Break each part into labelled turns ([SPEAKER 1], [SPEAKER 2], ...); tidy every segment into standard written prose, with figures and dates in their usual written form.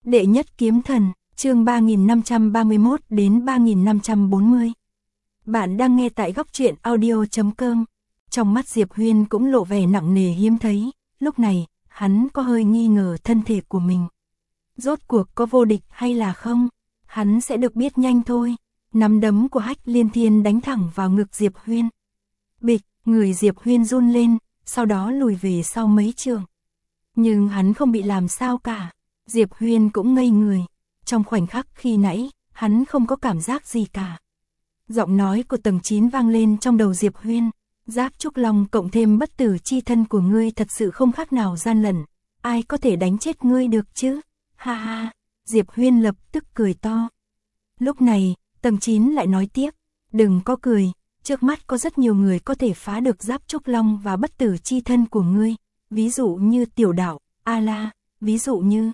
[SPEAKER 1] Đệ nhất kiếm thần, chương 3531 đến 3540. Bạn đang nghe tại góc truyện audio.com. Trong mắt Diệp Huyên cũng lộ vẻ nặng nề hiếm thấy, lúc này, hắn có hơi nghi ngờ thân thể của mình. Rốt cuộc có vô địch hay là không? Hắn sẽ được biết nhanh thôi. Nắm đấm của Hách Liên Thiên đánh thẳng vào ngực Diệp Huyên. Bịch, người Diệp Huyên run lên, sau đó lùi về sau mấy trường. Nhưng hắn không bị làm sao cả. Diệp Huyên cũng ngây người. Trong khoảnh khắc khi nãy, hắn không có cảm giác gì cả. Giọng nói của tầng 9 vang lên trong đầu Diệp Huyên. Giáp Trúc Long cộng thêm bất tử chi thân của ngươi thật sự không khác nào gian lận. Ai có thể đánh chết ngươi được chứ? Ha ha, Diệp Huyên lập tức cười to. Lúc này, tầng 9 lại nói tiếp. Đừng có cười, trước mắt có rất nhiều người có thể phá được Giáp Trúc Long và bất tử chi thân của ngươi. Ví dụ như Tiểu Đạo, A-la, ví dụ như...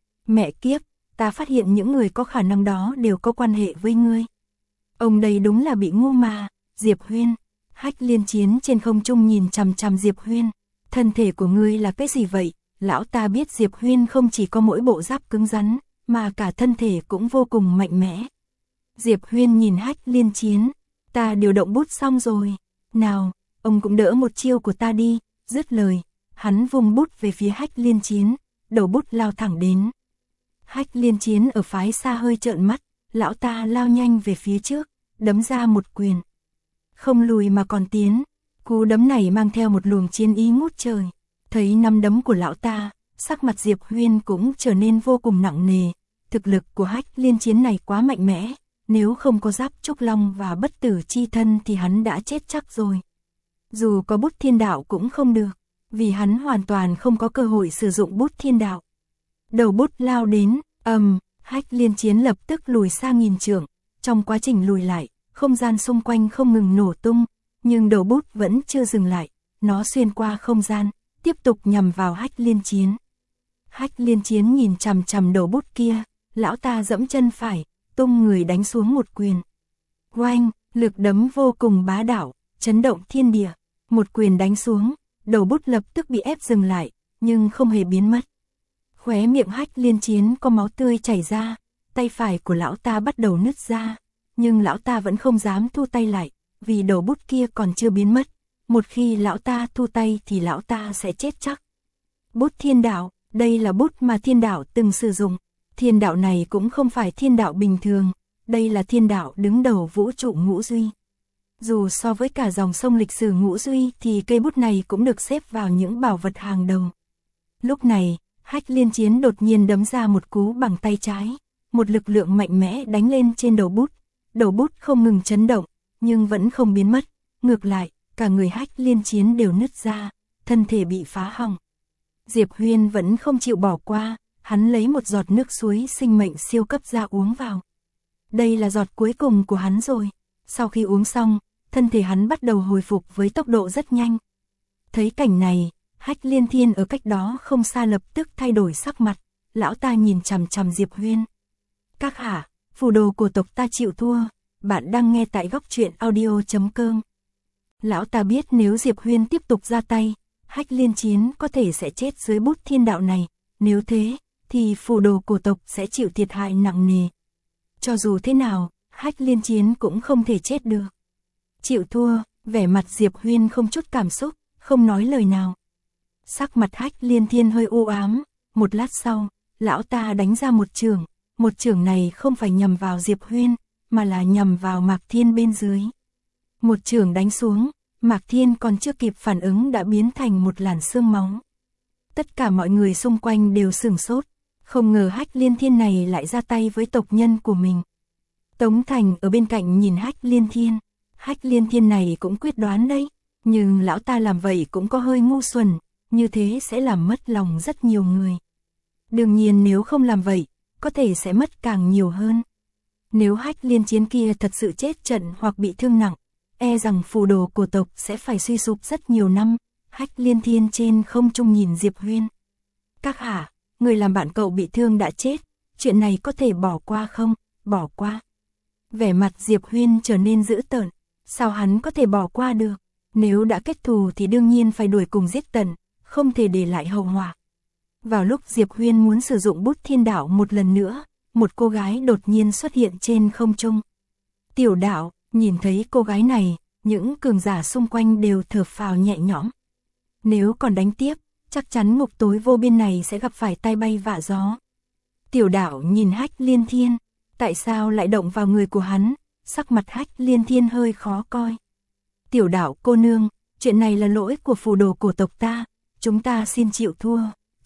[SPEAKER 1] Mẹ kiếp, ta phát hiện những người có khả năng đó đều có quan hệ với ngươi. Ông đây đúng là bị ngu mà, Diệp Huyên. Hách Liên Chiến trên không trung nhìn chằm chằm Diệp Huyên. Thân thể của ngươi là cái gì vậy? Lão ta biết Diệp Huyên không chỉ có mỗi bộ giáp cứng rắn, mà cả thân thể cũng vô cùng mạnh mẽ. Diệp Huyên nhìn Hách Liên Chiến. Ta điều động bút xong rồi. Nào, ông cũng đỡ một chiêu của ta đi. Dứt lời, hắn vung bút về phía Hách Liên Chiến, đầu bút lao thẳng đến. Hách Liên Chiến ở phái xa hơi trợn mắt, lão ta lao nhanh về phía trước, đấm ra một quyền. Không lùi mà còn tiến, cú đấm này mang theo một luồng chiến ý ngút trời. Thấy năm đấm của lão ta, sắc mặt Diệp Huyên cũng trở nên vô cùng nặng nề. Thực lực của Hách Liên Chiến này quá mạnh mẽ, nếu không có Giáp Trúc Long và bất tử chi thân thì hắn đã chết chắc rồi. Dù có bút thiên đạo cũng không được, vì hắn hoàn toàn không có cơ hội sử dụng bút thiên đạo. Đầu bút lao đến, Hách Liên Chiến lập tức lùi xa nghìn trượng. Trong quá trình lùi lại, không gian xung quanh không ngừng nổ tung, nhưng đầu bút vẫn chưa dừng lại. Nó xuyên qua không gian, tiếp tục nhằm vào Hách Liên Chiến. Hách Liên Chiến nhìn chằm chằm đầu bút kia, lão ta giẫm chân phải, tung người đánh xuống một quyền. Oanh, lực đấm vô cùng bá đạo, chấn động thiên địa. Một quyền đánh xuống, đầu bút lập tức bị ép dừng lại, nhưng không hề biến mất. Khóe miệng Hách Liên Chiến có máu tươi chảy ra, tay phải của lão ta bắt đầu nứt ra, nhưng lão ta vẫn không dám thu tay lại, vì đầu bút kia còn chưa biến mất. Một khi lão ta thu tay thì lão ta sẽ chết chắc. Bút thiên đạo, đây là bút mà thiên đạo từng sử dụng. Thiên đạo này cũng không phải thiên đạo bình thường, đây là thiên đạo đứng đầu vũ trụ ngũ duy. Dù so với cả dòng sông lịch sử ngũ duy thì cây bút này cũng được xếp vào những bảo vật hàng đầu. Lúc này, Hách Liên Chiến đột nhiên đấm ra một cú bằng tay trái, một lực lượng mạnh mẽ đánh lên trên đầu bút. Đầu bút không ngừng chấn động, nhưng vẫn không biến mất, ngược lại, cả người Hách Liên Chiến đều nứt ra, thân thể bị phá hỏng. Diệp Huyên vẫn không chịu bỏ qua, hắn lấy một giọt nước suối sinh mệnh siêu cấp ra uống vào. Đây là giọt cuối cùng của hắn rồi. Sau khi uống xong, thân thể hắn bắt đầu hồi phục với tốc độ rất nhanh. Thấy cảnh này, Hách Liên Thiên ở cách đó không xa lập tức thay đổi sắc mặt, lão ta nhìn chằm chằm Diệp Huyên. Các hạ, phù đồ của tộc ta chịu thua, bạn đang nghe tại góc truyện audio.com. Lão ta biết nếu Diệp Huyên tiếp tục ra tay, Hách Liên Chiến có thể sẽ chết dưới bút thiên đạo này, nếu thế, thì phù đồ của tộc sẽ chịu thiệt hại nặng nề. Cho dù thế nào, Hách Liên Chiến cũng không thể chết được. Chịu thua, vẻ mặt Diệp Huyên không chút cảm xúc, không nói lời nào. Sắc mặt Hách Liên Thiên hơi u ám, một lát sau, lão ta đánh ra một chưởng này không phải nhằm vào Diệp Huyên, mà là nhằm vào Mạc Thiên bên dưới. Một chưởng đánh xuống, Mạc Thiên còn chưa kịp phản ứng đã biến thành một làn sương máu. Tất cả mọi người xung quanh đều sửng sốt, không ngờ Hách Liên Thiên này lại ra tay với tộc nhân của mình. Tống Thành ở bên cạnh nhìn Hách Liên Thiên, Hách Liên Thiên này cũng quyết đoán đấy, nhưng lão ta làm vậy cũng có hơi ngu xuẩn, như thế sẽ làm mất lòng rất nhiều người. Đương nhiên nếu không làm vậy, có thể sẽ mất càng nhiều hơn. Nếu Hách Liên Chiến kia thật sự chết trận hoặc bị thương nặng, e rằng phù đồ của tộc sẽ phải suy sụp rất nhiều năm. Hách Liên Thiên trên không trung nhìn Diệp Huyên. Các hạ, người làm bạn cậu bị thương đã chết, chuyện này có thể bỏ qua không? Bỏ qua. Vẻ mặt Diệp Huyên trở nên dữ tợn, sao hắn có thể bỏ qua được? Nếu đã kết thù thì đương nhiên phải đuổi cùng giết tận, không thể để lại hậu họa. Vào lúc Diệp Huyên muốn sử dụng bút thiên đạo một lần nữa, một cô gái đột nhiên xuất hiện trên không trung. Tiểu đạo, nhìn thấy cô gái này, những cường giả xung quanh đều thở phào nhẹ nhõm. Nếu còn đánh tiếp, chắc chắn ngục tối vô biên này sẽ gặp phải tai bay vạ gió. Tiểu đạo nhìn Hách Liên Thiên, tại sao lại động vào người của hắn, sắc mặt Hách Liên Thiên hơi khó coi. Tiểu đạo cô nương, chuyện này là lỗi của phù đồ cổ tộc ta, chúng ta xin chịu thua,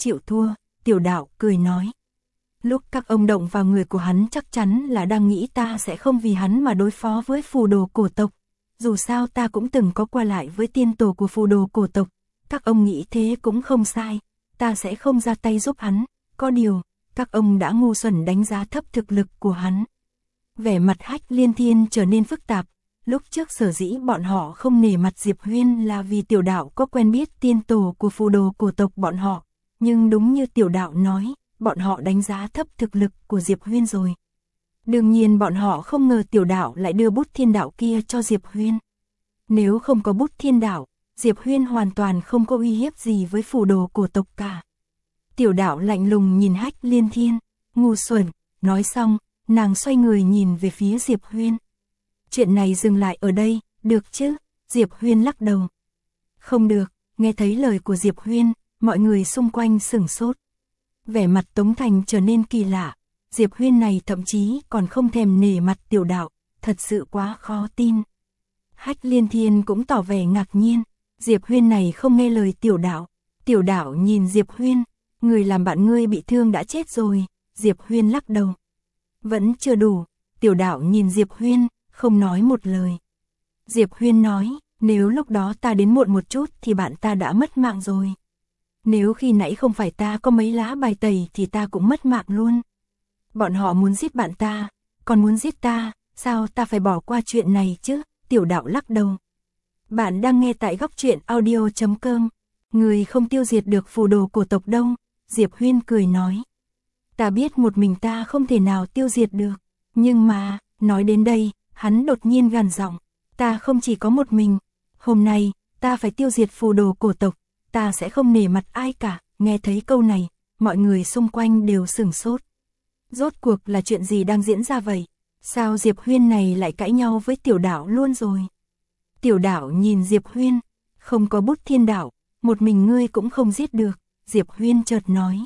[SPEAKER 1] tiểu đạo cười nói. Lúc các ông động vào người của hắn chắc chắn là đang nghĩ ta sẽ không vì hắn mà đối phó với phù đồ cổ tộc. Dù sao ta cũng từng có qua lại với tiên tổ của phù đồ cổ tộc, các ông nghĩ thế cũng không sai, ta sẽ không ra tay giúp hắn, có điều, các ông đã ngu xuẩn đánh giá thấp thực lực của hắn. Vẻ mặt Hách Liên Thiên trở nên phức tạp, lúc trước sở dĩ bọn họ không nể mặt Diệp Huyên là vì tiểu đạo có quen biết tiên tổ của phù đồ cổ tộc bọn họ, nhưng đúng như tiểu đạo nói, bọn họ đánh giá thấp thực lực của Diệp Huyên rồi. Đương nhiên bọn họ không ngờ tiểu đạo lại đưa bút thiên đạo kia cho Diệp Huyên. Nếu không có bút thiên đạo, Diệp Huyên hoàn toàn không có uy hiếp gì với phù đồ cổ tộc cả. Tiểu đạo lạnh lùng nhìn Hách Liên Thiên, ngu xuẩn, nói xong, nàng xoay người nhìn về phía Diệp Huyên. Chuyện này dừng lại ở đây, được chứ? Diệp Huyên lắc đầu. Không được, nghe thấy lời của Diệp Huyên, mọi người xung quanh sửng sốt. Vẻ mặt Tống Thành trở nên kỳ lạ, Diệp Huyên này thậm chí còn không thèm nể mặt tiểu đạo, thật sự quá khó tin. Hách Liên Thiên cũng tỏ vẻ ngạc nhiên, Diệp Huyên này không nghe lời tiểu đạo nhìn Diệp Huyên, người làm bạn ngươi bị thương đã chết rồi, Diệp Huyên lắc đầu. Vẫn chưa đủ, tiểu đạo nhìn Diệp Huyên, không nói một lời. Diệp Huyên nói, nếu lúc đó ta đến muộn một chút thì bạn ta đã mất mạng rồi. Nếu khi nãy không phải ta có mấy lá bài tẩy thì ta cũng mất mạng luôn. Bọn họ muốn giết bạn ta, còn muốn giết ta, sao ta phải bỏ qua chuyện này chứ? Tiểu đạo lắc đầu. Bạn đang nghe tại góc truyện audio.com. Người không tiêu diệt được phù đồ cổ tộc đâu, Diệp Huyên cười nói. Ta biết một mình ta không thể nào tiêu diệt được, nhưng mà, nói đến đây, hắn đột nhiên gằn giọng, ta không chỉ có một mình, hôm nay, ta phải tiêu diệt phù đồ cổ tộc, ta sẽ không nể mặt ai cả. Nghe thấy câu này, mọi người xung quanh đều sửng sốt. Rốt cuộc là chuyện gì đang diễn ra vậy? Sao Diệp Huyên này lại cãi nhau với tiểu đạo luôn rồi? Tiểu đạo nhìn Diệp Huyên, không có bút thiên đạo, một mình ngươi cũng không giết được, Diệp Huyên chợt nói.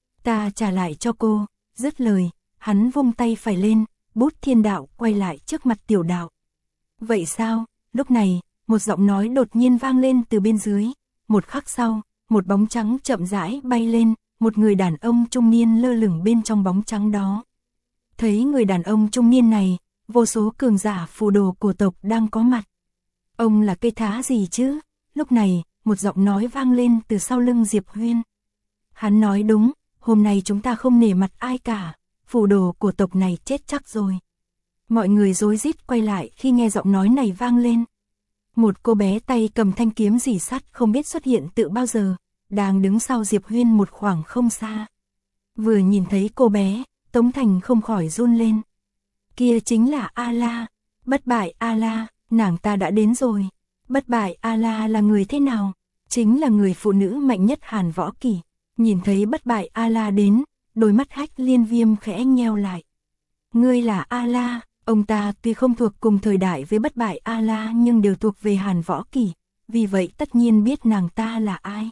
[SPEAKER 1] Ta trả lại cho cô, dứt lời, hắn vung tay phải lên, bút thiên đạo quay lại trước mặt tiểu đạo. Vậy sao? Lúc này, một giọng nói đột nhiên vang lên từ bên dưới, một khắc sau, một bóng trắng chậm rãi bay lên, một người đàn ông trung niên lơ lửng bên trong bóng trắng đó. Thấy người đàn ông trung niên này, vô số cường giả phù đồ cổ tộc đang có mặt. Ông là cây thá gì chứ? Lúc này, một giọng nói vang lên từ sau lưng Diệp Huyên. Hắn nói đúng, hôm nay chúng ta không nể mặt ai cả, phù đồ cổ tộc này chết chắc rồi. Mọi người rối rít quay lại khi nghe giọng nói này vang lên. Một cô bé tay cầm thanh kiếm rỉ sắt không biết xuất hiện từ bao giờ, đang đứng sau Diệp Huyên một khoảng không xa. Vừa nhìn thấy cô bé, Tống Thành không khỏi run lên. Kia chính là A-la, bất bại A-la, nàng ta đã đến rồi. Bất bại A-la là người thế nào? Chính là người phụ nữ mạnh nhất Hàn Võ Kỷ. Nhìn thấy bất bại A-la đến, đôi mắt Hách Liên Viêm khẽ nheo lại. Ngươi là A-la, ông ta tuy không thuộc cùng thời đại với bất bại A-la nhưng đều thuộc về Hàn Võ Kỷ, vì vậy tất nhiên biết nàng ta là ai.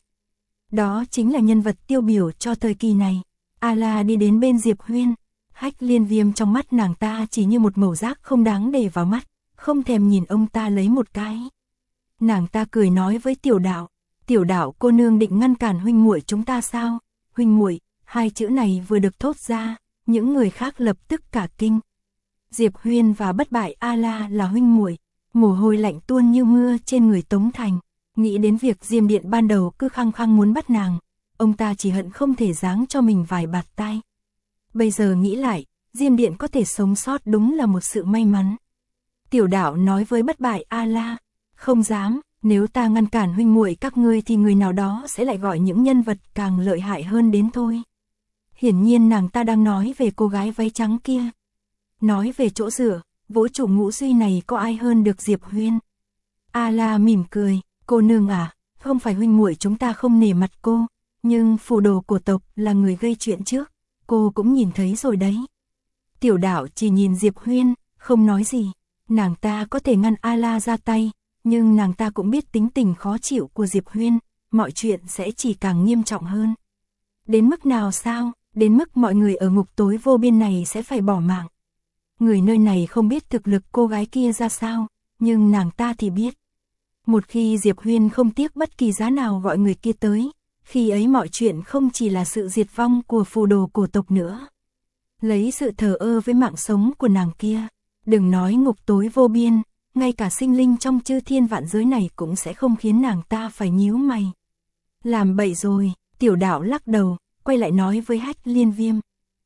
[SPEAKER 1] Đó chính là nhân vật tiêu biểu cho thời kỳ này. A-la đi đến bên Diệp Huyên, Hách Liên Viêm trong mắt nàng ta chỉ như một mẩu rác không đáng để vào mắt, không thèm nhìn ông ta lấy một cái. Nàng ta cười nói với tiểu đạo cô nương định ngăn cản huynh muội chúng ta sao? Huynh muội, hai chữ này vừa được thốt ra, những người khác lập tức cả kinh. Diệp Huyên và bất bại A-la là huynh muội, mồ hôi lạnh tuôn như mưa trên người Tống Thành. Nghĩ đến việc Diêm Điện ban đầu cứ khăng khăng muốn bắt nàng, ông ta chỉ hận không thể giáng cho mình vài bạt tai. Bây giờ nghĩ lại, Diêm Điện có thể sống sót đúng là một sự may mắn. Tiểu đạo nói với bất bại A-la, không dám, nếu ta ngăn cản huynh muội các ngươi thì người nào đó sẽ lại gọi những nhân vật càng lợi hại hơn đến thôi. Hiển nhiên nàng ta đang nói về cô gái váy trắng kia. Nói về chỗ dựa, vũ trụ ngũ duy này có ai hơn được Diệp Huyên? A-la mỉm cười, cô nương à, không phải huynh muội chúng ta không nể mặt cô, nhưng phù đồ cổ tộc là người gây chuyện trước, cô cũng nhìn thấy rồi đấy. Tiểu đạo chỉ nhìn Diệp Huyên, không nói gì. Nàng ta có thể ngăn A-la ra tay, nhưng nàng ta cũng biết tính tình khó chịu của Diệp Huyên, mọi chuyện sẽ chỉ càng nghiêm trọng hơn. Đến mức nào sao? Đến mức mọi người ở ngục tối vô biên này sẽ phải bỏ mạng. Người nơi này không biết thực lực cô gái kia ra sao, nhưng nàng ta thì biết. Một khi Diệp Huyên không tiếc bất kỳ giá nào gọi người kia tới, khi ấy mọi chuyện không chỉ là sự diệt vong của phù đồ cổ tộc nữa. Lấy sự thờ ơ với mạng sống của nàng kia, đừng nói ngục tối vô biên, ngay cả sinh linh trong chư thiên vạn giới này cũng sẽ không khiến nàng ta phải nhíu mày. Làm bậy rồi, tiểu đạo lắc đầu, quay lại nói với Hách Liên Viêm.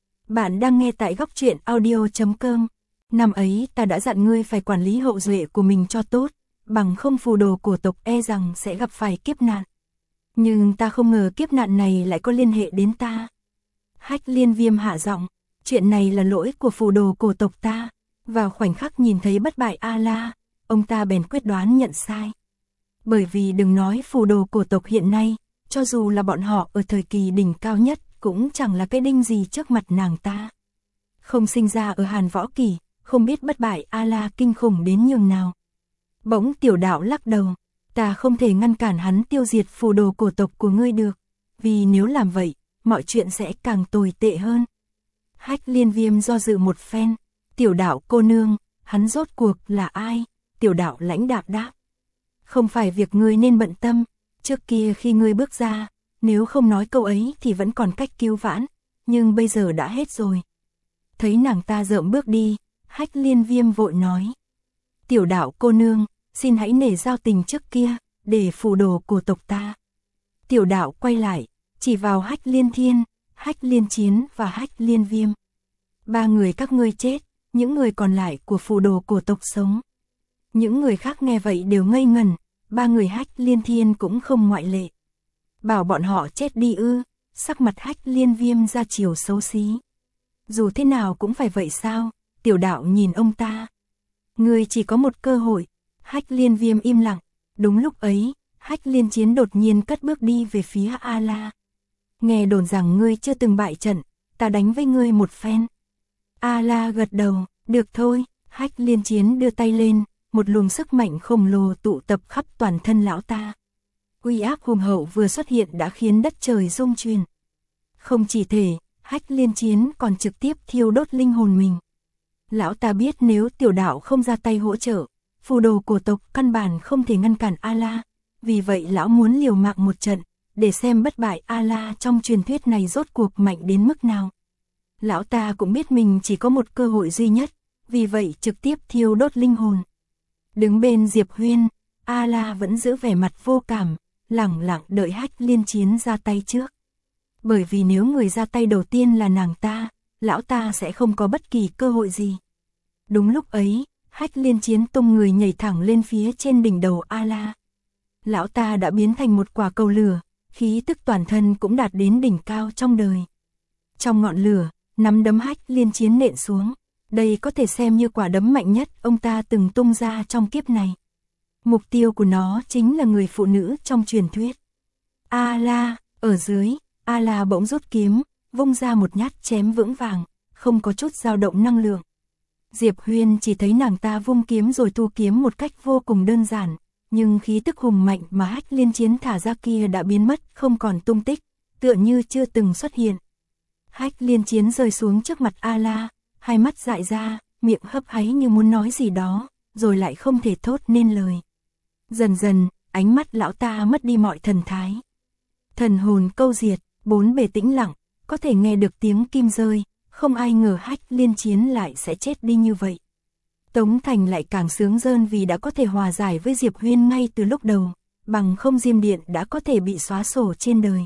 [SPEAKER 1] Bạn đang nghe tại góc truyện audio.com. Năm ấy ta đã dặn ngươi phải quản lý hậu duệ của mình cho tốt, bằng không phù đồ cổ tộc e rằng sẽ gặp phải kiếp nạn. Nhưng ta không ngờ kiếp nạn này lại có liên hệ đến ta. Hách Liên Viêm hạ giọng, chuyện này là lỗi của phù đồ cổ tộc ta. Vào khoảnh khắc nhìn thấy bất bại A-la, ông ta bèn quyết đoán nhận sai. Bởi vì đừng nói phù đồ cổ tộc hiện nay, cho dù là bọn họ ở thời kỳ đỉnh cao nhất, cũng chẳng là cái đinh gì trước mặt nàng ta. Không sinh ra ở Hàn Võ Kỳ, không biết bất bại A-la kinh khủng đến nhường nào. Bỗng tiểu đạo lắc đầu, ta không thể ngăn cản hắn tiêu diệt phù đồ cổ tộc của ngươi được, vì nếu làm vậy, mọi chuyện sẽ càng tồi tệ hơn. Hách Liên Viêm do dự một phen, tiểu đạo cô nương, hắn rốt cuộc là ai? Tiểu đạo lãnh đạm đáp. Không phải việc ngươi nên bận tâm, trước kia khi ngươi bước ra, nếu không nói câu ấy thì vẫn còn cách cứu vãn, nhưng bây giờ đã hết rồi. Thấy nàng ta rợm bước đi, Hách Liên Viêm vội nói. Tiểu đạo cô nương, xin hãy nể giao tình trước kia, để phù đồ của tộc ta. Tiểu đạo quay lại, chỉ vào Hách Liên Thiên, Hách Liên Chiến và Hách Liên Viêm. Ba người các ngươi chết, những người còn lại của phù đồ cổ tộc sống. Những người khác nghe vậy đều ngây ngẩn, ba người Hách Liên Thiên cũng không ngoại lệ. Bảo bọn họ chết đi ư? Sắc mặt Hách Liên Viêm ra chiều xấu xí. Dù thế nào cũng phải vậy sao? Tiểu đạo nhìn ông ta. Ngươi chỉ có một cơ hội. Hách Liên Viêm im lặng. Đúng lúc ấy, Hách Liên Chiến đột nhiên cất bước đi về phía A-la. Nghe đồn rằng ngươi chưa từng bại trận, ta đánh với ngươi một phen. A-la gật đầu, được thôi. Hách Liên Chiến đưa tay lên, một luồng sức mạnh khổng lồ tụ tập khắp toàn thân lão ta. Uy áp hùng hậu vừa xuất hiện đã khiến đất trời rung chuyển. Không chỉ thể, Hách Liên Chiến còn trực tiếp thiêu đốt linh hồn mình. Lão ta biết nếu tiểu đạo không ra tay hỗ trợ, phù đồ cổ tộc căn bản không thể ngăn cản A-la. Vì vậy lão muốn liều mạng một trận, để xem bất bại A-la trong truyền thuyết này rốt cuộc mạnh đến mức nào. Lão ta cũng biết mình chỉ có một cơ hội duy nhất, vì vậy trực tiếp thiêu đốt linh hồn. Đứng bên Diệp Huyên, A-la vẫn giữ vẻ mặt vô cảm, lẳng lặng đợi Hách Liên Chiến ra tay trước. Bởi vì nếu người ra tay đầu tiên là nàng ta, lão ta sẽ không có bất kỳ cơ hội gì. Đúng lúc ấy, Hách Liên Chiến tung người nhảy thẳng lên phía trên đỉnh đầu A-la. Lão ta đã biến thành một quả cầu lửa, khí tức toàn thân cũng đạt đến đỉnh cao trong đời. Trong ngọn lửa, nắm đấm Hách Liên Chiến nện xuống. Đây có thể xem như quả đấm mạnh nhất ông ta từng tung ra trong kiếp này. Mục tiêu của nó chính là người phụ nữ trong truyền thuyết. A-la, ở dưới, A-la bỗng rút kiếm, vung ra một nhát chém vững vàng, không có chút dao động năng lượng. Diệp Huyên chỉ thấy nàng ta vung kiếm rồi thu kiếm một cách vô cùng đơn giản, nhưng khí tức hùng mạnh mà Hách Liên Chiến thả ra kia đã biến mất, không còn tung tích, tựa như chưa từng xuất hiện. Hách Liên Chiến rơi xuống trước mặt A-la, hai mắt dại ra, miệng hấp háy như muốn nói gì đó, rồi lại không thể thốt nên lời. Dần dần, ánh mắt lão ta mất đi mọi thần thái. Thần hồn câu diệt, bốn bề tĩnh lặng, có thể nghe được tiếng kim rơi, không ai ngờ Hách Liên Chiến lại sẽ chết đi như vậy. Tống Thành lại càng sướng rơn vì đã có thể hòa giải với Diệp Huyên ngay từ lúc đầu, bằng không Diêm Điện đã có thể bị xóa sổ trên đời.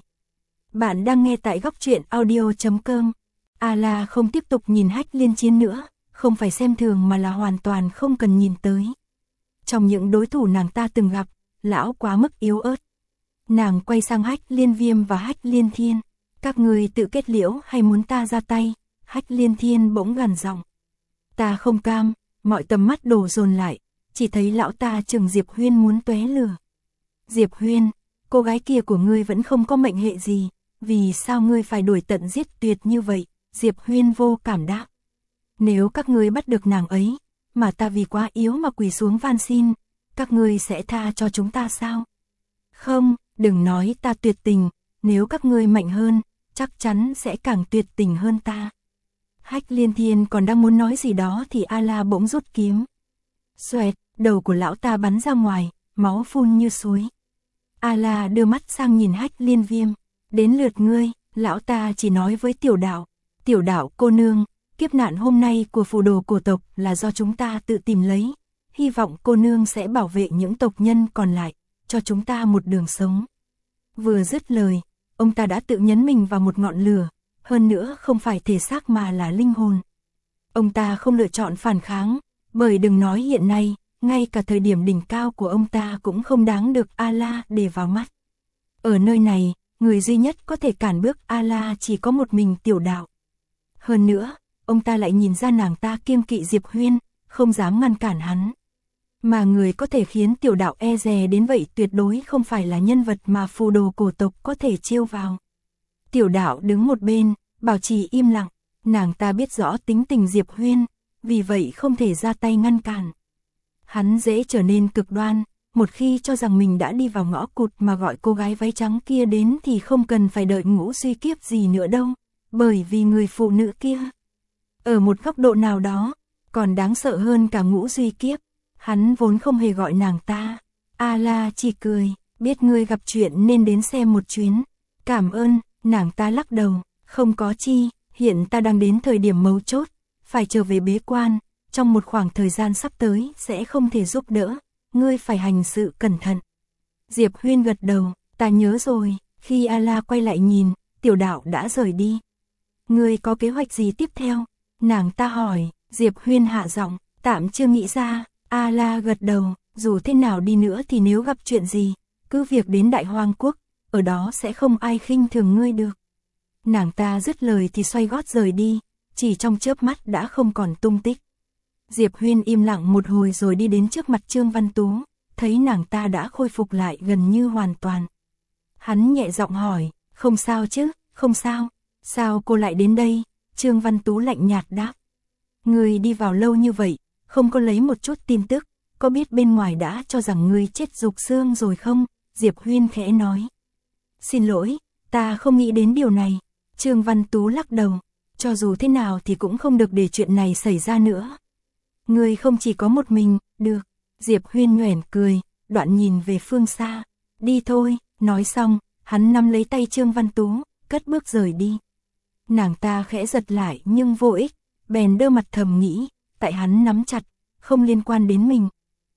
[SPEAKER 1] Bạn đang nghe tại góc truyện audio.com. A-la không tiếp tục nhìn Hách Liên Chiến nữa, không phải xem thường mà là hoàn toàn không cần nhìn tới. Trong những đối thủ nàng ta từng gặp, lão quá mức yếu ớt. Nàng quay sang Hách Liên Viêm và Hách Liên Thiên. Các người tự kết liễu hay muốn ta ra tay? Hách Liên Thiên bỗng gằn giọng. Ta không cam. Mọi tầm mắt đổ dồn lại, chỉ thấy lão ta chừng Diệp Huyên muốn tóe lửa. Diệp Huyên, cô gái kia của ngươi vẫn không có mệnh hệ gì, vì sao ngươi phải đuổi tận giết tuyệt như vậy? Diệp Huyên vô cảm đáp. Nếu các ngươi bắt được nàng ấy, mà ta vì quá yếu mà quỳ xuống van xin, các ngươi sẽ tha cho chúng ta sao? Không, đừng nói ta tuyệt tình, nếu các ngươi mạnh hơn, chắc chắn sẽ càng tuyệt tình hơn ta. Hách Liên Thiên còn đang muốn nói gì đó thì A-la bỗng rút kiếm. Xoẹt, đầu của lão ta bắn ra ngoài, máu phun như suối. A-la đưa mắt sang nhìn Hách Liên Viêm. Đến lượt ngươi, lão ta chỉ nói với Tiểu Đạo. Tiểu Đạo cô nương, kiếp nạn hôm nay của phù đồ cổ tộc là do chúng ta tự tìm lấy. Hy vọng cô nương sẽ bảo vệ những tộc nhân còn lại, cho chúng ta một đường sống. Vừa dứt lời, ông ta đã tự nhấn mình vào một ngọn lửa, hơn nữa không phải thể xác mà là linh hồn. Ông ta không lựa chọn phản kháng, bởi đừng nói hiện nay, ngay cả thời điểm đỉnh cao của ông ta cũng không đáng được A-la để vào mắt. Ở nơi này, người duy nhất có thể cản bước A-la chỉ có một mình Tiểu Đạo. Hơn nữa, ông ta lại nhìn ra nàng ta kiêng kỵ Diệp Huyên, không dám ngăn cản hắn. Mà người có thể khiến Tiểu Đạo e dè đến vậy tuyệt đối không phải là nhân vật mà phù đồ cổ tộc có thể chiêu vào. Tiểu Đạo đứng một bên, bảo trì im lặng, nàng ta biết rõ tính tình Diệp Huyên, vì vậy không thể ra tay ngăn cản. Hắn dễ trở nên cực đoan, một khi cho rằng mình đã đi vào ngõ cụt mà gọi cô gái váy trắng kia đến thì không cần phải đợi ngũ suy kiếp gì nữa đâu, bởi vì người phụ nữ kia, ở một góc độ nào đó, còn đáng sợ hơn cả ngũ suy kiếp. Hắn vốn không hề gọi nàng ta. A-la chỉ cười, biết ngươi gặp chuyện nên đến xem một chuyến. Cảm ơn, nàng ta lắc đầu, không có chi, hiện ta đang đến thời điểm mấu chốt, phải trở về bế quan, trong một khoảng thời gian sắp tới sẽ không thể giúp đỡ, ngươi phải hành sự cẩn thận. Diệp Huyên gật đầu, ta nhớ rồi. Khi A-la quay lại nhìn, Tiểu Đạo đã rời đi. Ngươi có kế hoạch gì tiếp theo? Nàng ta hỏi. Diệp Huyên hạ giọng, tạm chưa nghĩ ra. A-la gật đầu, dù thế nào đi nữa thì nếu gặp chuyện gì, cứ việc đến Đại Hoang Quốc, ở đó sẽ không ai khinh thường ngươi được. Nàng ta dứt lời thì xoay gót rời đi, chỉ trong chớp mắt đã không còn tung tích. Diệp Huyên im lặng một hồi rồi đi đến trước mặt Trương Văn Tú, thấy nàng ta đã khôi phục lại gần như hoàn toàn. Hắn nhẹ giọng hỏi, không sao chứ, không sao, sao cô lại đến đây? Trương Văn Tú lạnh nhạt đáp. Ngươi đi vào lâu như vậy, không có lấy một chút tin tức, có biết bên ngoài đã cho rằng ngươi chết rục xương rồi không? Diệp Huyên khẽ nói. Xin lỗi, ta không nghĩ đến điều này. Trương Văn Tú lắc đầu, cho dù thế nào thì cũng không được để chuyện này xảy ra nữa. Ngươi không chỉ có một mình, được. Diệp Huyên nhoẻn cười, đoạn nhìn về phương xa. Đi thôi, nói xong, hắn nắm lấy tay Trương Văn Tú, cất bước rời đi. Nàng ta khẽ giật lại nhưng vô ích, bèn đơ mặt thầm nghĩ, tại hắn nắm chặt, không liên quan đến mình.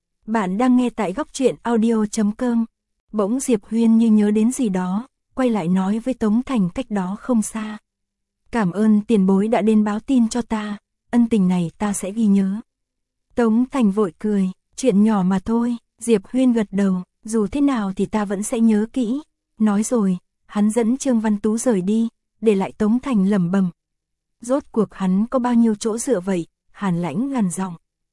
[SPEAKER 1] Bạn đang nghe tại góc truyện audio.com. Bỗng Diệp Huyên như nhớ đến gì đó, quay lại nói với Tống Thành cách đó không xa. Cảm ơn tiền bối đã đến báo tin cho ta, ân tình này ta sẽ ghi nhớ. Tống Thành vội cười, chuyện nhỏ mà thôi. Diệp Huyên gật đầu, dù thế nào thì ta vẫn sẽ nhớ kỹ. Nói rồi, hắn dẫn Trương Văn Tú rời đi, để lại Tống Thành lẩm bẩm. Rốt cuộc hắn có bao nhiêu chỗ dựa vậy? Hàn Lãnh gằn giọng.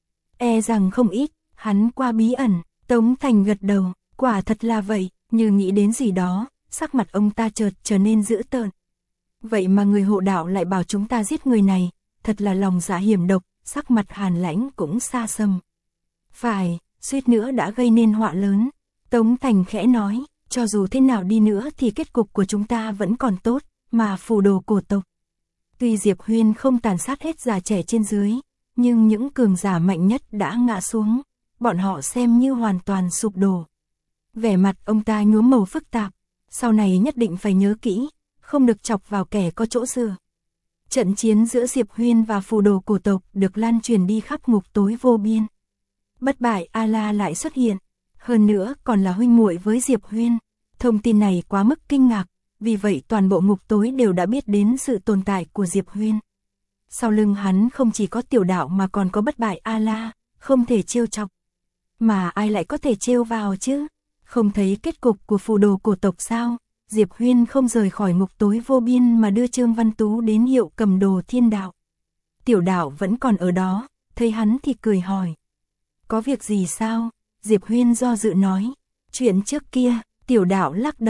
[SPEAKER 1] E rằng không ít, hắn qua bí ẩn. Tống Thành gật đầu, quả thật là vậy, như nghĩ đến gì đó, sắc mặt ông ta chợt trở nên dữ tợn. Vậy mà người hộ đạo lại bảo chúng ta giết người này, thật là lòng dạ hiểm độc. Sắc mặt Hàn Lãnh cũng xa xăm. Phải, suýt nữa đã gây nên họa lớn. Tống Thành khẽ nói, cho dù thế nào đi nữa thì kết cục của chúng ta vẫn còn tốt, mà phù đồ cổ tộc. Tuy Diệp Huyên không tàn sát hết già trẻ trên dưới, nhưng những cường giả mạnh nhất đã ngã xuống, bọn họ xem như hoàn toàn sụp đổ. Vẻ mặt ông ta nhuốm màu phức tạp, sau này nhất định phải nhớ kỹ, không được chọc vào kẻ có chỗ dựa. Trận chiến giữa Diệp Huyên và phù đồ cổ tộc được lan truyền đi khắp ngục tối vô biên. Bất bại A-la lại xuất hiện, hơn nữa còn là huynh muội với Diệp Huyên. Thông tin này quá mức kinh ngạc, vì vậy toàn bộ ngục tối đều đã biết đến sự tồn tại của Diệp Huyên. Sau lưng hắn không chỉ có Tiểu Đạo mà còn có bất bại A-la, không thể trêu chọc. Mà ai lại có thể trêu vào chứ? Không thấy kết cục của phù đồ cổ tộc sao? Diệp Huyên không rời khỏi ngục tối vô biên mà đưa Trương Văn Tú đến hiệu cầm đồ Thiên Đạo. Tiểu Đạo vẫn còn ở đó, thấy hắn thì cười hỏi. Có việc gì sao? Diệp Huyên do dự nói. Chuyện trước kia, Tiểu Đạo lắc đầu,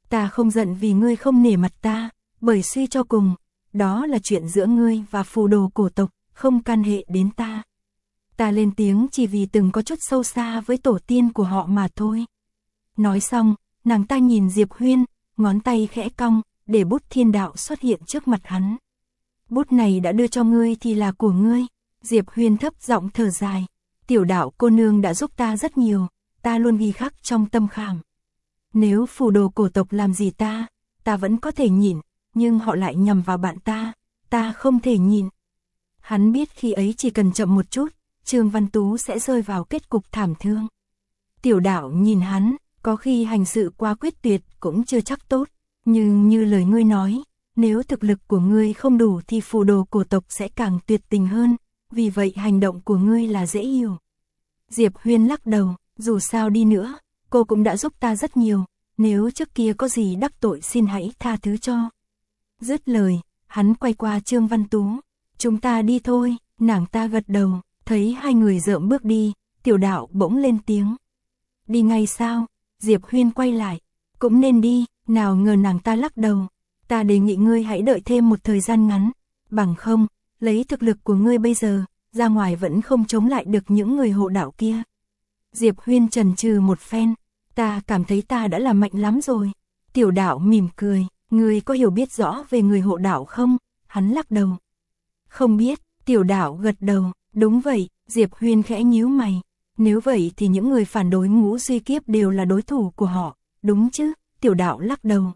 [SPEAKER 1] Ta không giận vì ngươi không nể mặt ta, bởi suy cho cùng, đó là chuyện giữa ngươi và phù đồ cổ tộc, không can hệ đến ta. Ta lên tiếng chỉ vì từng có chút sâu xa với tổ tiên của họ mà thôi. Nói xong, nàng ta nhìn Diệp Huyên, ngón tay khẽ cong, để bút thiên đạo xuất hiện trước mặt hắn. Bút này đã đưa cho ngươi thì là của ngươi. Diệp Huyên thấp giọng thở dài. Tiểu đạo cô nương đã giúp ta rất nhiều, ta luôn ghi khắc trong tâm khảm. Nếu phù đồ cổ tộc làm gì ta vẫn có thể nhịn, nhưng họ lại nhằm vào bạn ta không thể nhịn. Hắn biết khi ấy chỉ cần chậm một chút, Trương Văn Tú sẽ rơi vào kết cục thảm thương. Tiểu đạo nhìn hắn, có khi hành sự quá quyết tuyệt cũng chưa chắc tốt, nhưng như lời ngươi nói, nếu thực lực của ngươi không đủ thì phù đồ cổ tộc sẽ càng tuyệt tình hơn, vì vậy hành động của ngươi là dễ hiểu. Diệp Huyên lắc đầu, dù sao đi nữa, cô cũng đã giúp ta rất nhiều, nếu trước kia có gì đắc tội xin hãy tha thứ cho. Dứt lời, hắn quay qua Trương Văn Tú, chúng ta đi thôi, nàng ta gật đầu, thấy hai người rợm bước đi, tiểu đạo bỗng lên tiếng. Đi ngay sao? Diệp Huyên quay lại, cũng nên đi, nào ngờ nàng ta lắc đầu, ta đề nghị ngươi hãy đợi thêm một thời gian ngắn, bằng không, lấy thực lực của ngươi bây giờ, ra ngoài vẫn không chống lại được những người hộ đạo kia. Diệp Huyên chần chừ một phen, ta cảm thấy ta đã là mạnh lắm rồi. Tiểu đạo mỉm cười, ngươi có hiểu biết rõ về người hộ đạo không? Hắn lắc đầu. Không biết, tiểu đạo gật đầu, đúng vậy, Diệp Huyên khẽ nhíu mày. Nếu vậy thì những người phản đối Ngũ Duy Kiếp đều là đối thủ của họ, đúng chứ? Tiểu đạo lắc đầu.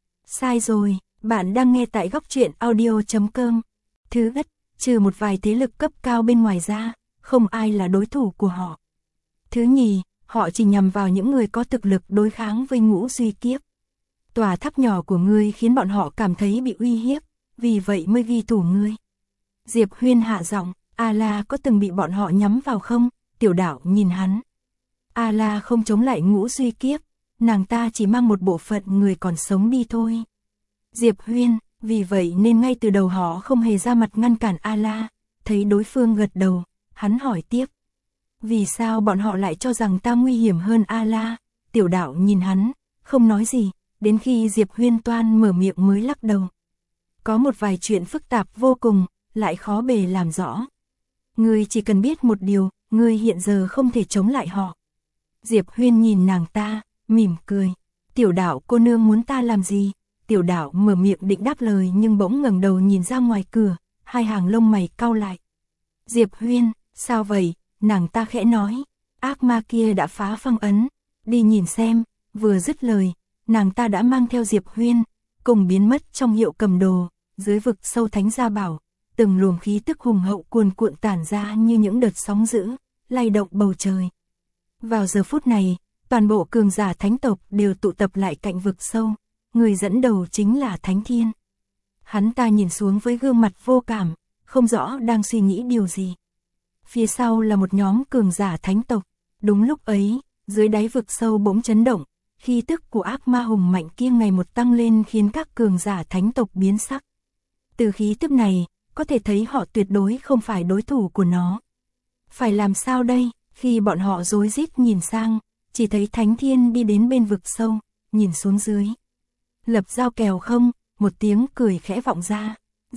[SPEAKER 1] Sai rồi, bạn đang nghe tại góc truyện audio.com. Thứ nhất, trừ một vài thế lực cấp cao bên ngoài ra, không ai là đối thủ của họ. Thứ nhì, họ chỉ nhằm vào những người có thực lực đối kháng với Ngũ Duy Kiếp. Tòa tháp nhỏ của ngươi khiến bọn họ cảm thấy bị uy hiếp, vì vậy mới ghi thủ ngươi. Diệp Huyên hạ giọng, A-la có từng bị bọn họ nhắm vào không? Tiểu đạo nhìn hắn. A-la không chống lại Ngũ Duy Kiếp, nàng ta chỉ mang một bộ phận người còn sống đi thôi. Diệp Huyên, vì vậy nên ngay từ đầu họ không hề ra mặt ngăn cản A-la. Thấy đối phương gật đầu, hắn hỏi tiếp. Vì sao bọn họ lại cho rằng ta nguy hiểm hơn A-la? Tiểu đạo nhìn hắn, không nói gì, đến khi Diệp Huyên toan mở miệng mới lắc đầu. Có một vài chuyện phức tạp vô cùng, lại khó bề làm rõ. Ngươi chỉ cần biết một điều, ngươi hiện giờ không thể chống lại họ. Diệp Huyên nhìn nàng ta, mỉm cười. Tiểu đạo cô nương muốn ta làm gì? Tiểu đạo mở miệng định đáp lời nhưng bỗng ngẩng đầu nhìn ra ngoài cửa, hai hàng lông mày cau lại. Diệp Huyên, sao vậy? Nàng ta khẽ nói, ác ma kia đã phá phong ấn, đi nhìn xem. Vừa dứt lời, nàng ta đã mang theo Diệp Huyên, cùng biến mất trong hiệu cầm đồ, dưới vực sâu Thánh Gia Bảo. Từng luồng khí tức hùng hậu cuồn cuộn tản ra như những đợt sóng dữ, lay động bầu trời. Vào giờ phút này, toàn bộ cường giả thánh tộc đều tụ tập lại cạnh vực sâu, người dẫn đầu chính là Thánh Thiên. Hắn ta nhìn xuống với gương mặt vô cảm, không rõ đang suy nghĩ điều gì. Phía sau là một nhóm cường giả thánh tộc, đúng lúc ấy, dưới đáy vực sâu bỗng chấn động, khí tức của ác ma hùng mạnh kia ngày một tăng lên khiến các cường giả thánh tộc biến sắc. Từ khí tức này, có thể thấy họ tuyệt đối không phải đối thủ của nó. Phải làm sao đây? Khi bọn họ rối rít nhìn sang, chỉ thấy Thánh Thiên đi đến bên vực sâu, nhìn xuống dưới. Lập giao kèo không? Một tiếng cười khẽ vọng ra.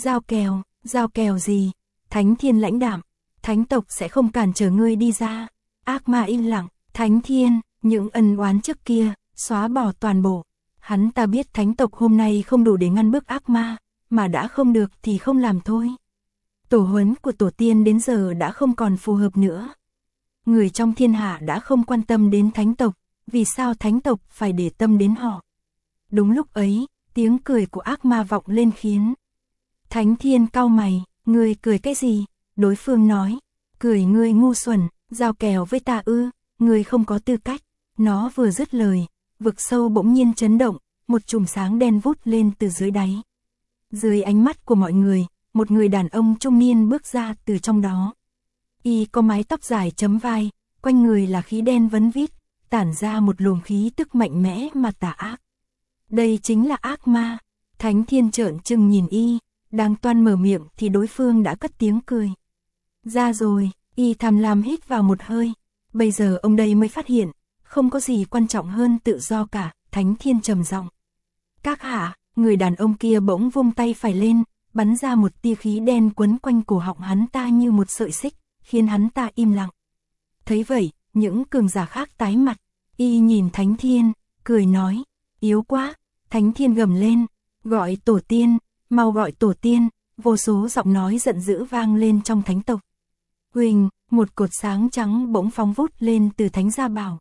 [SPEAKER 1] Giao kèo gì? Thánh Thiên lãnh đạm, thánh tộc sẽ không cản trở ngươi đi ra. Ác ma im lặng, Thánh Thiên, những ân oán trước kia, xóa bỏ toàn bộ. Hắn ta biết thánh tộc hôm nay không đủ để ngăn bước ác ma, mà đã không được thì không làm thôi. Tổ huấn của tổ tiên đến giờ đã không còn phù hợp nữa. Người trong thiên hạ đã không quan tâm đến thánh tộc, vì sao thánh tộc phải để tâm đến họ? Đúng lúc ấy, tiếng cười của ác ma vọng lên khiến Thánh Thiên cau mày, ngươi cười cái gì? Đối phương nói, cười ngươi ngu xuẩn, giao kèo với ta ư, ngươi không có tư cách. Nó vừa dứt lời, vực sâu bỗng nhiên chấn động, một chùm sáng đen vút lên từ dưới đáy. Dưới ánh mắt của mọi người, một người đàn ông trung niên bước ra từ trong đó. Y có mái tóc dài chấm vai, quanh người là khí đen vấn vít, tản ra một luồng khí tức mạnh mẽ mà tà ác. Đây chính là ác ma. Thánh Thiên trợn trừng nhìn Y, đang toan mở miệng thì đối phương đã cất tiếng cười. Ra rồi, Y tham lam hít vào một hơi. Bây giờ ông đây mới phát hiện, không có gì quan trọng hơn tự do cả. Thánh Thiên trầm giọng. Các hạ, người đàn ông kia bỗng vung tay phải lên, bắn ra một tia khí đen quấn quanh cổ họng hắn ta như một sợi xích, khiến hắn ta im lặng. Thấy vậy, những cường giả khác tái mặt, y nhìn Thánh Thiên, cười nói, yếu quá. Thánh Thiên gầm lên, gọi tổ tiên, mau gọi tổ tiên, vô số giọng nói giận dữ vang lên trong thánh tộc. Huỳnh, một cột sáng trắng bỗng phóng vút lên từ thánh gia bảo.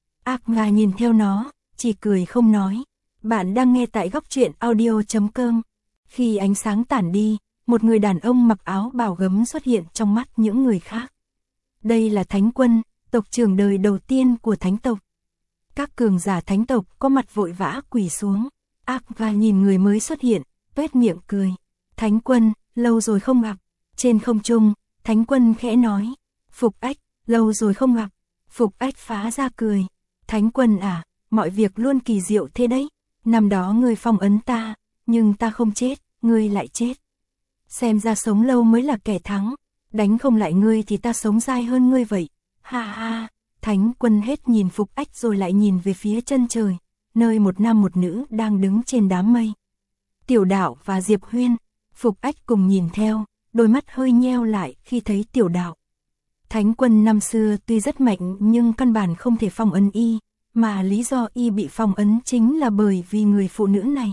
[SPEAKER 1] Ác Ma nhìn theo nó, chỉ cười không nói. Bạn đang nghe tại góc truyện audio.com. Khi ánh sáng tản đi, một người đàn ông mặc áo bào gấm xuất hiện trong mắt những người khác. Đây là Thánh Quân, tộc trưởng đời đầu tiên của thánh tộc. Các cường giả thánh tộc có mặt vội vã quỳ xuống. Ác Ma nhìn người mới xuất hiện, tuét miệng cười. Thánh Quân, lâu rồi không gặp. Trên không trung, Thánh Quân khẽ nói. Phục Ách, lâu rồi không gặp. Phục Ách phá ra cười. Thánh Quân à, mọi việc luôn kỳ diệu thế đấy. Năm đó ngươi phong ấn ta, nhưng ta không chết, ngươi lại chết. Xem ra sống lâu mới là kẻ thắng. Đánh không lại ngươi thì ta sống dai hơn ngươi vậy. Ha ha. Thánh Quân hết nhìn Phục Ách rồi lại nhìn về phía chân trời, nơi một nam một nữ đang đứng trên đám mây. Tiểu Đạo và Diệp Huyên, Phục Ách cùng nhìn theo, đôi mắt hơi nheo lại khi thấy Tiểu Đạo. Thánh Quân năm xưa tuy rất mạnh nhưng căn bản không thể phong ấn y, mà lý do y bị phong ấn chính là bởi vì người phụ nữ này.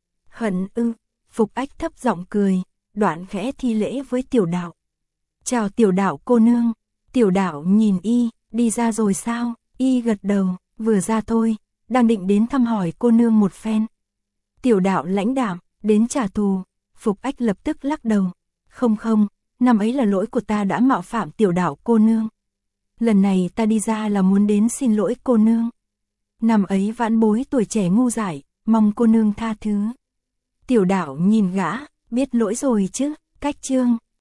[SPEAKER 1] Hận ư? Phục Ách thấp giọng cười, đoạn khẽ thi lễ với Tiểu Đạo. Chào Tiểu Đạo cô nương. Tiểu Đạo nhìn y, đi ra rồi sao? Y gật đầu, vừa ra thôi, đang định đến thăm hỏi cô nương một phen. Tiểu Đạo lãnh đạm, đến trả thù. Phục Ách lập tức lắc đầu. Không, năm ấy là lỗi của ta đã mạo phạm Tiểu Đạo cô nương. Lần này ta đi ra là muốn đến xin lỗi cô nương. Năm ấy vãn bối tuổi trẻ ngu dại, mong cô nương tha thứ. Tiểu Đạo nhìn gã, biết lỗi rồi chứ, cách chương.